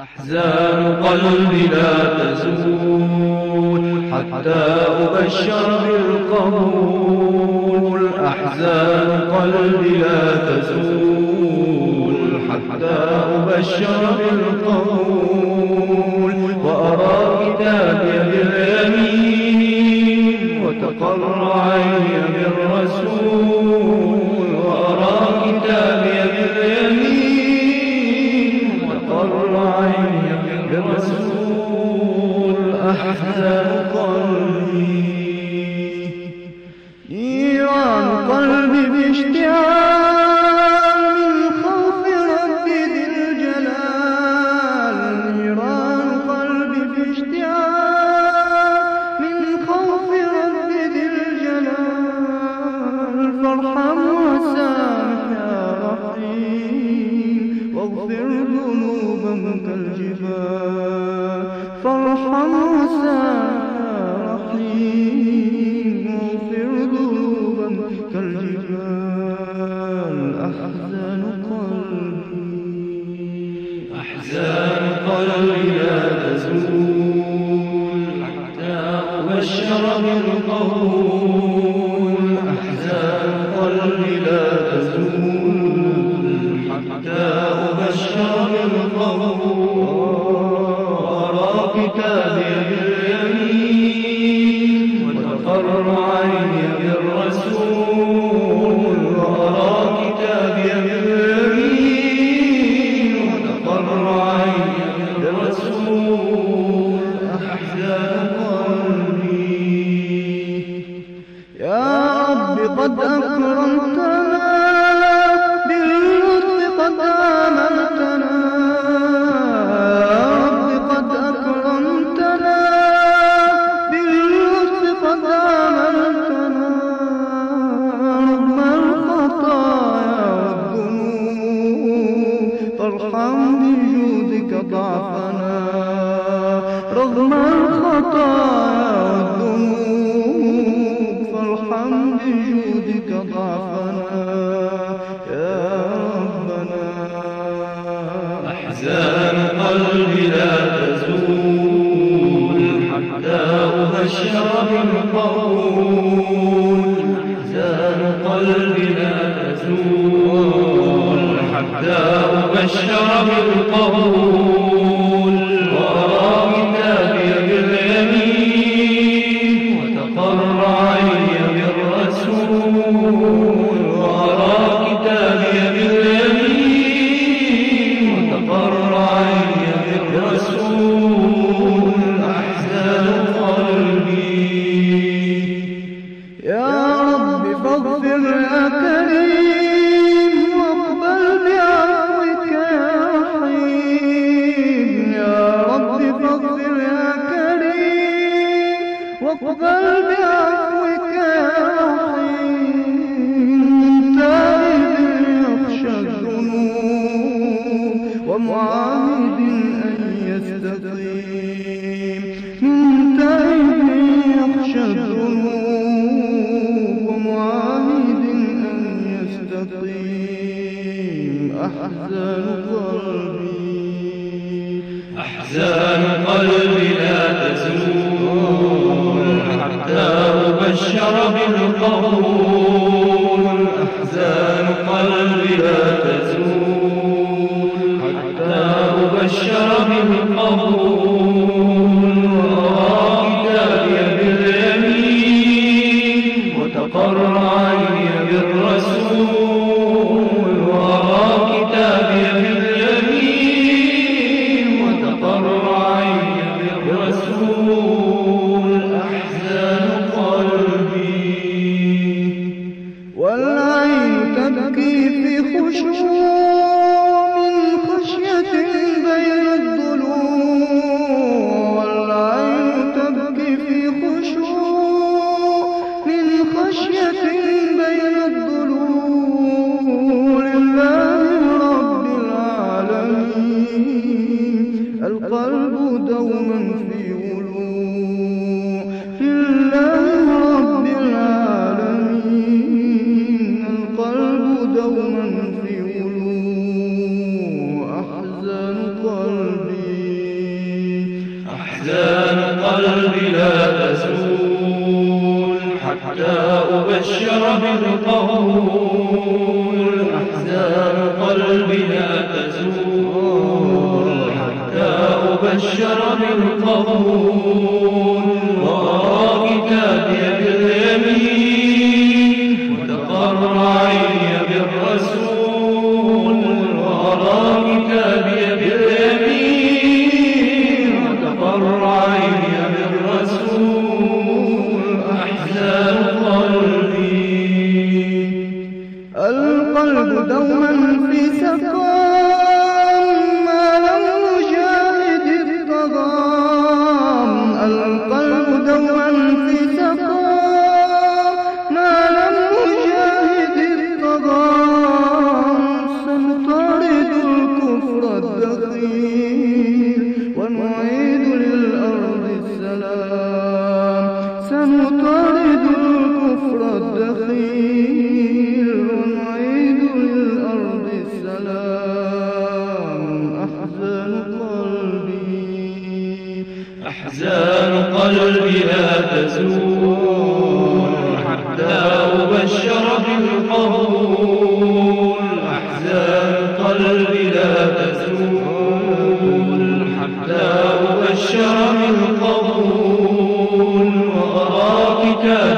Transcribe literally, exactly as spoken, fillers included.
أحزان قلبي لا تزول حتى أبشر بالقبول. أحزان قلبي لا تزول حتى أبشر بالقبول. وأرى كتابي باليمين وتقر عيني بالرسول. وأرى كتابي باليمين وتقر عيني بالرسول. أحزان قلبي نيران قلبي باشتعال من خوف ربي ذي الجلال. نيران قلبي باشتعال من خوف ربي ذي الجلال. فارحم وسامح يا رحيم واغفر ذنوبا كالجبال. فارحم وسامح يا رحيم واغفر ذنوبا كالجبال. أحزان قلبي أحزان قلبي لا تزول حتى أبشر بالقبول. أحزان قلبي لا تزول حتى أبشر بالقبول. وأرى كتابي باليمين وتقر عيني بالرسول. وأرى كتابي باليمين وتقر عيني بالرسول. أحزان قلبي يا رب قد أكرمتنا باللطف قد آمنتنا. يا رب قد أكرمتنا باللطف قد آمنتنا. رغم الخطايا والذنوب فارحم بجودك ضعفنا. رغم الخطايا والذنوب فارحم بجودك ضعفنا يا ربنا. أحزان قلبي لا تزول حتى أبشر بالقبول. أحزان قلبي لا تزول حتى أبشر بالقبول. وأرى كتابي باليمين وتقر عيني بالرسول. وأرى كتابي باليمين وتقر عيني بالرسول. أحزان قلبي يا رب فاغفر يا كريم واقبل بعفوك يا رحيم. يا رب فاغفر يا كريم واقبل بعفوك يا رحيم. تائب يخشى الذنوب ومعاهد أن يستقيم. من تائب يخشى الذنوب ومعاهد أن يستقيم. أحزان قلبي أحزان قلبي لا تزول حتى أبشر بالقبول. أحزان قلبي لا تزول حتى أبشر بالقبول. وأرى كتابي باليمين وتقر عيني بالرسول. وأرى كتابي باليمين وتقر عيني بالرسول. أحزان قلبي والعين تبكي في خشوع من خشية بين الضلوع. والعين تبكي في خشوع من خشية بين الضلوع. لله رب العالمين القلب دوما في ولوع. لله رب العالمين القلب دوما في ولوع. أحزان قلبي القلب لا تزول حتى أبشر بالقبول. أحزان قلبي لا تزول حتى أبشر بالقبول. وأرى كتابي باليمين وتقر عيني بالرسول. وأرى كتابي باليمين وتقر عيني بالرسول. أحزان قلبي القلب دوما في سقام ما لم يجاهد الطغام. القلب دوما في سقام ما لم يجاهد الطغام. سنطارد الكفر الدخيل ونعيد للأرض السلام. سنطارد الكفر الدخيل ونعيد للأرض السلام. أحزان قلبي أحزان قلبي لا تزول حتى أبشر بالقبول. أحزان قلبي لا تزول حتى أبشر بالقبول. وأرى كتابي